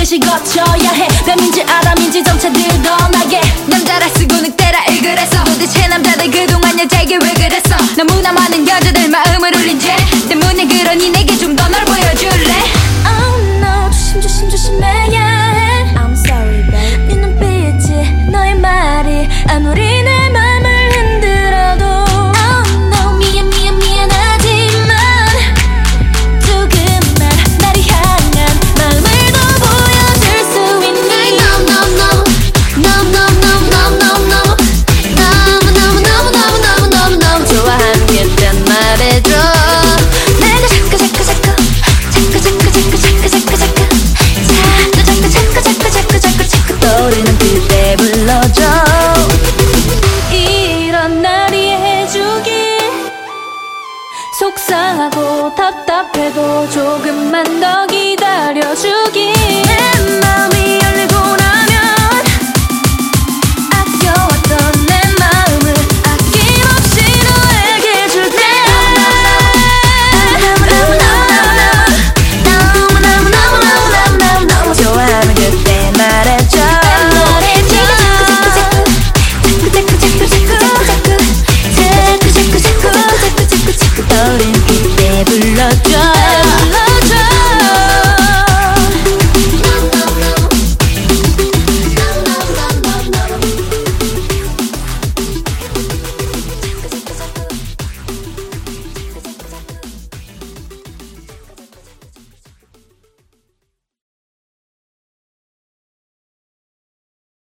반드시 거쳐야 해. 뱀인지 아람인지 점차 드러나게. 남자라 쓰고 늑대라 일그랬어. 도대체 남자들 그동안 여자에게 왜 그랬어. 너무나 많은 여자들 마음을 울린 죄 때문에 그러니 내게 좀 더 널 보여줄래. Oh no, 조심 조심해야 해. I'm sorry babe. 네 눈빛이 너의 말이 아무리 내 맘을 흔들어도 Oh no, 미안하지만 조금만 나를 향한 마음을 더 보여줄 수 있니. 너무 좋아하겠단 말해줘. 내가 자꾸 떠오르는 그대 불러줘. 이런 날이 해주길. 속상하고 답답해도 조금만 더